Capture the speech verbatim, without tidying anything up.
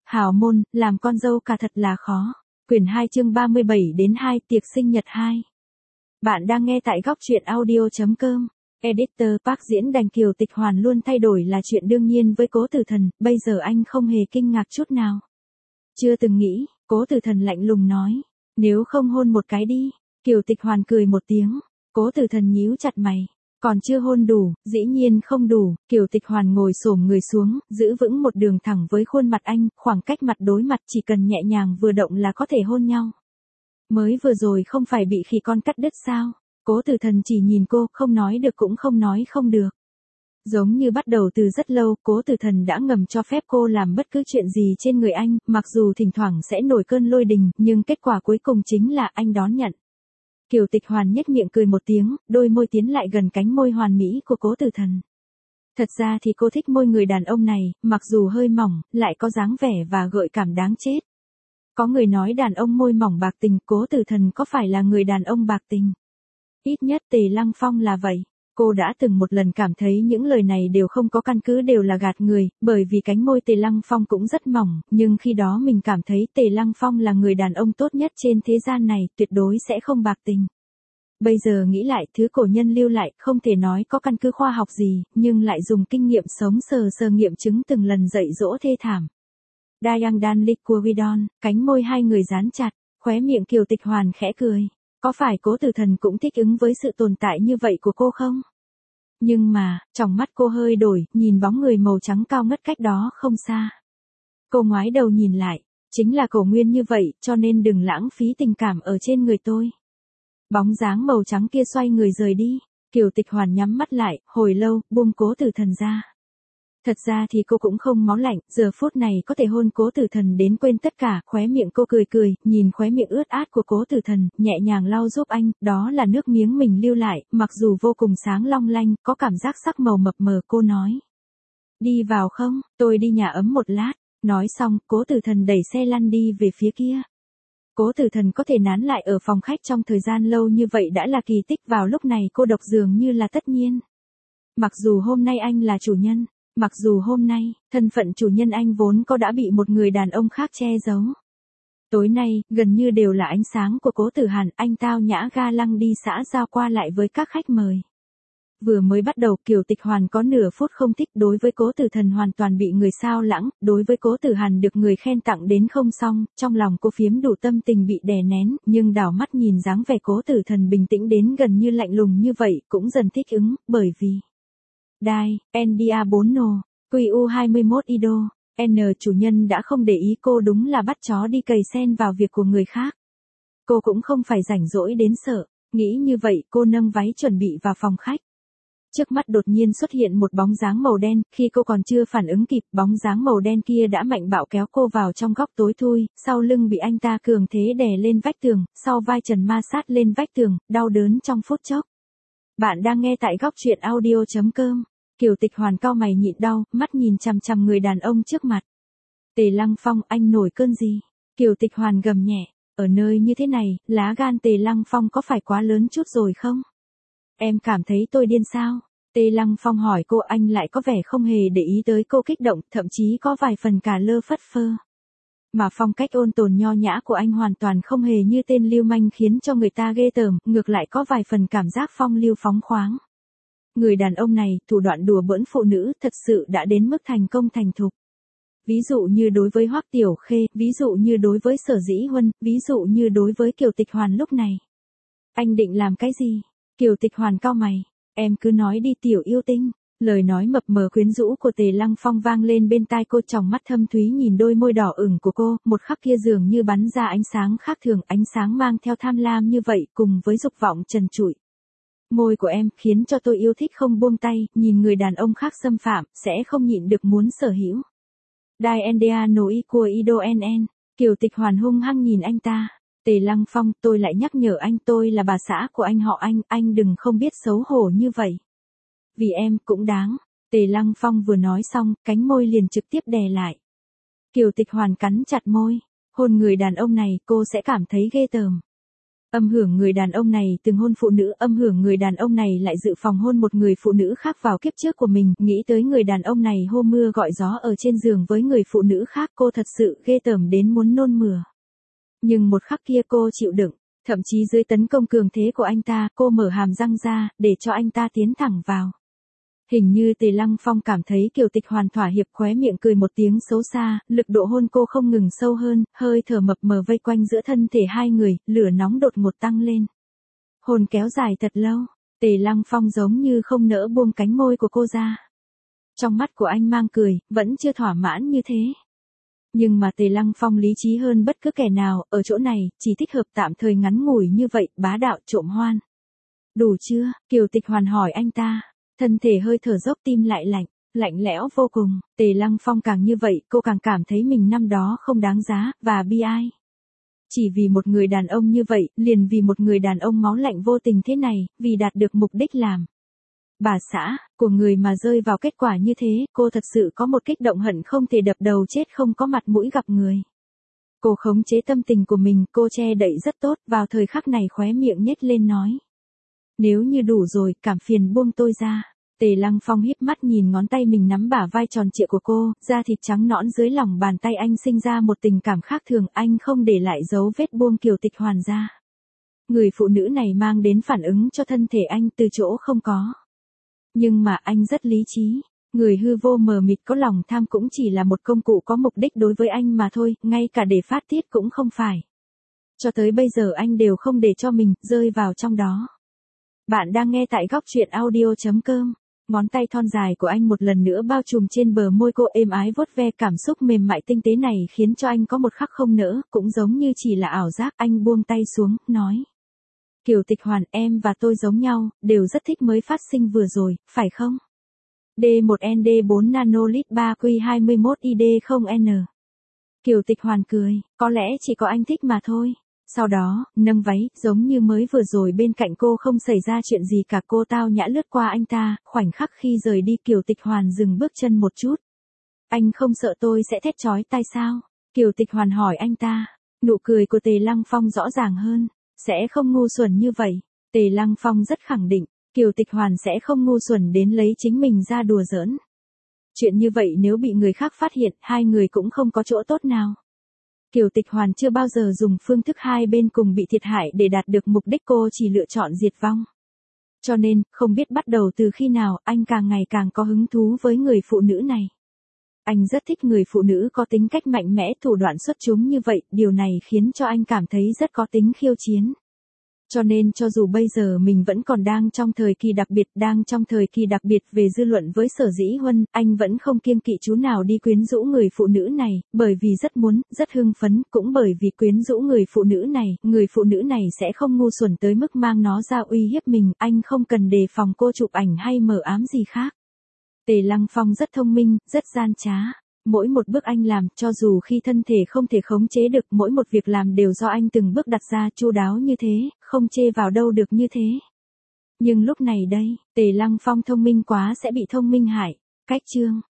Hào môn, làm con dâu cả thật là khó. Quyển hai chương ba mươi bảy đến hai tiệc sinh nhật hai. Bạn đang nghe tại góc truyện audio.com. Editor Park diễn đành Kiều Tịch Hoàn luôn thay đổi là chuyện đương nhiên với Cố Tử Thần, bây giờ anh không hề kinh ngạc chút nào. Chưa từng nghĩ, Cố Tử Thần lạnh lùng nói. Nếu không hôn một cái đi. Kiều Tịch Hoàn cười một tiếng. Cố Tử Thần nhíu chặt mày. Còn chưa hôn đủ, dĩ nhiên không đủ. Kiều Tịch Hoàn ngồi xổm người xuống, giữ vững một đường thẳng với khuôn mặt anh, khoảng cách mặt đối mặt chỉ cần nhẹ nhàng vừa động là có thể hôn nhau. Mới vừa rồi không phải bị khỉ con cắt đứt sao? Cố Tử Thần chỉ nhìn cô, không nói được cũng không nói không được. Giống như bắt đầu từ rất lâu, Cố Tử Thần đã ngầm cho phép cô làm bất cứ chuyện gì trên người anh, mặc dù thỉnh thoảng sẽ nổi cơn lôi đình, nhưng kết quả cuối cùng chính là anh đón nhận. Kiều Tịch Hoàn nhếch miệng cười một tiếng, đôi môi tiến lại gần cánh môi hoàn mỹ của Cố Tử Thần. Thật ra thì cô thích môi người đàn ông này, mặc dù hơi mỏng, lại có dáng vẻ và gợi cảm đáng chết. Có người nói đàn ông môi mỏng bạc tình, Cố Tử Thần có phải là người đàn ông bạc tình? Ít nhất Tề Lăng Phong là vậy. Cô đã từng một lần cảm thấy những lời này đều không có căn cứ, đều là gạt người, bởi vì cánh môi Tề Lăng Phong cũng rất mỏng, nhưng khi đó mình cảm thấy Tề Lăng Phong là người đàn ông tốt nhất trên thế gian này, tuyệt đối sẽ không bạc tình. Bây giờ nghĩ lại, thứ cổ nhân lưu lại, không thể nói có căn cứ khoa học gì, nhưng lại dùng kinh nghiệm sống sờ sờ nghiệm chứng từng lần dạy dỗ thê thảm. Dayang Dan Liquidon, cánh môi hai người dán chặt, khóe miệng Kiều Tịch Hoàn khẽ cười. Có phải Cố Tử Thần cũng thích ứng với sự tồn tại như vậy của cô không? Nhưng mà, trong mắt cô hơi đổi, nhìn bóng người màu trắng cao ngất cách đó không xa. Cô ngoái đầu nhìn lại, chính là cổ nguyên như vậy, cho nên đừng lãng phí tình cảm ở trên người tôi. Bóng dáng màu trắng kia xoay người rời đi, Kiều Tịch Hoàn nhắm mắt lại, hồi lâu, buông Cố Tử Thần ra. Thật ra thì cô cũng không máu lạnh, giờ phút này có thể hôn Cố Tử Thần đến quên tất cả, khóe miệng cô cười cười, nhìn khóe miệng ướt át của Cố Tử Thần, nhẹ nhàng lau giúp anh, đó là nước miếng mình lưu lại, mặc dù vô cùng sáng long lanh, có cảm giác sắc màu mập mờ, cô nói. Đi vào không, tôi đi nhà ấm một lát, nói xong, Cố Tử Thần đẩy xe lăn đi về phía kia. Cố Tử Thần có thể nán lại ở phòng khách trong thời gian lâu như vậy đã là kỳ tích, vào lúc này cô độc dường như là tất nhiên. Mặc dù hôm nay anh là chủ nhân. Mặc dù hôm nay, thân phận chủ nhân anh vốn có đã bị một người đàn ông khác che giấu. Tối nay, gần như đều là ánh sáng của Cố Tử Hàn, anh tao nhã ga lăng đi xã giao qua lại với các khách mời. Vừa mới bắt đầu Kiều Tịch Hoàn có nửa phút không thích, đối với Cố Tử Thần hoàn toàn bị người sao lãng, đối với Cố Tử Hàn được người khen tặng đến không xong, trong lòng cô phiếm đủ tâm tình bị đè nén, nhưng đảo mắt nhìn dáng vẻ Cố Tử Thần bình tĩnh đến gần như lạnh lùng như vậy, cũng dần thích ứng, bởi vì... Đai, en đê a bốn nô, quy u hai mươi mốt ido, N chủ nhân đã không để ý cô, đúng là bắt chó đi cày sen vào việc của người khác. Cô cũng không phải rảnh rỗi đến sợ, nghĩ như vậy cô nâng váy chuẩn bị vào phòng khách. Trước mắt đột nhiên xuất hiện một bóng dáng màu đen, khi cô còn chưa phản ứng kịp, bóng dáng màu đen kia đã mạnh bạo kéo cô vào trong góc tối thui, sau lưng bị anh ta cường thế đè lên vách tường, sau vai trần ma sát lên vách tường, đau đớn trong phút chốc. Bạn đang nghe tại góc truyện audio.com. Kiều Tịch Hoàn cau mày nhịn đau, mắt nhìn chằm chằm người đàn ông trước mặt. Tề Lăng Phong, anh nổi cơn gì? Kiều Tịch Hoàn gầm nhẹ, ở nơi như thế này, lá gan Tề Lăng Phong có phải quá lớn chút rồi không? Em cảm thấy tôi điên sao? Tề Lăng Phong hỏi cô, anh lại có vẻ không hề để ý tới cô kích động, thậm chí có vài phần cả lơ phất phơ. Mà phong cách ôn tồn nho nhã của anh hoàn toàn không hề như tên lưu manh khiến cho người ta ghê tởm, ngược lại có vài phần cảm giác phong lưu phóng khoáng. Người đàn ông này, thủ đoạn đùa bỡn phụ nữ, thật sự đã đến mức thành công thành thục. Ví dụ như đối với Hoắc Tiểu Khê, ví dụ như đối với Sở Dĩ Huân, ví dụ như đối với Kiều Tịch Hoàn lúc này. Anh định làm cái gì? Kiều Tịch Hoàn cau mày, em cứ nói đi tiểu yêu tinh. Lời nói mập mờ quyến rũ của Tề Lăng Phong vang lên bên tai cô, tròng mắt thâm thúy nhìn đôi môi đỏ ửng của cô, một khắc kia dường như bắn ra ánh sáng khác thường, ánh sáng mang theo tham lam như vậy, cùng với dục vọng trần trụi. Môi của em khiến cho tôi yêu thích không buông tay, nhìn người đàn ông khác xâm phạm, sẽ không nhịn được muốn sở hữu. Dai Endea no Ikuo Ido en en, Kiều Tịch Hoàn hung hăng nhìn anh ta. Tề Lăng Phong, tôi lại nhắc nhở anh, tôi là bà xã của anh họ anh, anh đừng không biết xấu hổ như vậy. Vì em, cũng đáng. Tề Lăng Phong vừa nói xong, cánh môi liền trực tiếp đè lại. Kiều Tịch Hoàn cắn chặt môi, hôn người đàn ông này cô sẽ cảm thấy ghê tởm. Âm hưởng người đàn ông này từng hôn phụ nữ, âm hưởng người đàn ông này lại dự phòng hôn một người phụ nữ khác vào kiếp trước của mình, nghĩ tới người đàn ông này hô mưa gọi gió ở trên giường với người phụ nữ khác, cô thật sự ghê tởm đến muốn nôn mửa. Nhưng một khắc kia cô chịu đựng, thậm chí dưới tấn công cường thế của anh ta, cô mở hàm răng ra, để cho anh ta tiến thẳng vào. Hình như Tề Lăng Phong cảm thấy Kiều Tịch Hoàn thỏa hiệp, khóe miệng cười một tiếng xấu xa, lực độ hôn cô không ngừng sâu hơn, hơi thở mập mờ vây quanh giữa thân thể hai người, lửa nóng đột ngột tăng lên. Hôn kéo dài thật lâu, Tề Lăng Phong giống như không nỡ buông cánh môi của cô ra. Trong mắt của anh mang cười, vẫn chưa thỏa mãn như thế. Nhưng mà Tề Lăng Phong lý trí hơn bất cứ kẻ nào, ở chỗ này, chỉ thích hợp tạm thời ngắn ngủi như vậy, bá đạo trộm hoan. Đủ chưa? Kiều Tịch Hoàn hỏi anh ta. Thân thể hơi thở dốc, tim lại lạnh, lạnh lẽo vô cùng. Tề Lăng Phong càng như vậy, cô càng cảm thấy mình năm đó không đáng giá, và bi ai. Chỉ vì một người đàn ông như vậy, liền vì một người đàn ông máu lạnh vô tình thế này, vì đạt được mục đích làm bà xã của người mà rơi vào kết quả như thế, cô thật sự có một kích động hận không thể đập đầu chết không có mặt mũi gặp người. Cô khống chế tâm tình của mình, cô che đậy rất tốt, vào thời khắc này khóe miệng nhếch lên nói. Nếu như đủ rồi, cảm phiền buông tôi ra. Tề Lăng Phong híp mắt nhìn ngón tay mình nắm bả vai tròn trịa của cô, da thịt trắng nõn dưới lòng bàn tay anh sinh ra một tình cảm khác thường, anh không để lại dấu vết buông Kiều Tịch Hoàn ra. Người phụ nữ này mang đến phản ứng cho thân thể anh từ chỗ không có. Nhưng mà anh rất lý trí, người hư vô mờ mịt có lòng tham cũng chỉ là một công cụ có mục đích đối với anh mà thôi, ngay cả để phát tiết cũng không phải. Cho tới bây giờ anh đều không để cho mình rơi vào trong đó. Bạn đang nghe tại góc truyện audio chấm com. Ngón tay thon dài của anh một lần nữa bao trùm trên bờ môi cô, êm ái vuốt ve, cảm xúc mềm mại tinh tế này khiến cho anh có một khắc không nỡ, cũng giống như chỉ là ảo giác. Anh buông tay xuống, nói. Kiều Tịch Hoàn, em và tôi giống nhau, đều rất thích mới phát sinh vừa rồi, phải không? D một N D bốn nanolit ba Q hai mươi mốt I D không N. Kiều Tịch Hoàn cười, có lẽ chỉ có anh thích mà thôi. Sau đó, nâng váy, giống như mới vừa rồi bên cạnh cô không xảy ra chuyện gì cả, cô tao nhã lướt qua anh ta, khoảnh khắc khi rời đi Kiều Tịch Hoàn dừng bước chân một chút. Anh không sợ tôi sẽ thét chói tai sao? Kiều Tịch Hoàn hỏi anh ta. Nụ cười của Tề Lăng Phong rõ ràng hơn. Sẽ không ngu xuẩn như vậy. Tề Lăng Phong rất khẳng định, Kiều Tịch Hoàn sẽ không ngu xuẩn đến lấy chính mình ra đùa giỡn. Chuyện như vậy nếu bị người khác phát hiện, hai người cũng không có chỗ tốt nào. Kiều Tịch Hoàn chưa bao giờ dùng phương thức hai bên cùng bị thiệt hại để đạt được mục đích, cô chỉ lựa chọn diệt vong. Cho nên, không biết bắt đầu từ khi nào, anh càng ngày càng có hứng thú với người phụ nữ này. Anh rất thích người phụ nữ có tính cách mạnh mẽ, thủ đoạn xuất chúng như vậy, điều này khiến cho anh cảm thấy rất có tính khiêu chiến. Cho nên cho dù bây giờ mình vẫn còn đang trong thời kỳ đặc biệt, đang trong thời kỳ đặc biệt về dư luận với Sở Dĩ Huân, anh vẫn không kiêng kỵ chú nào đi quyến rũ người phụ nữ này, bởi vì rất muốn, rất hưng phấn, cũng bởi vì quyến rũ người phụ nữ này, người phụ nữ này sẽ không ngu xuẩn tới mức mang nó ra uy hiếp mình, anh không cần đề phòng cô chụp ảnh hay mờ ám gì khác. Tề Lăng Phong rất thông minh, rất gian trá. Mỗi một bước anh làm, cho dù khi thân thể không thể khống chế được, mỗi một việc làm đều do anh từng bước đặt ra, chu đáo như thế, không chê vào đâu được như thế. Nhưng lúc này đây, Tề Lăng Phong thông minh quá sẽ bị thông minh hại. Cách chương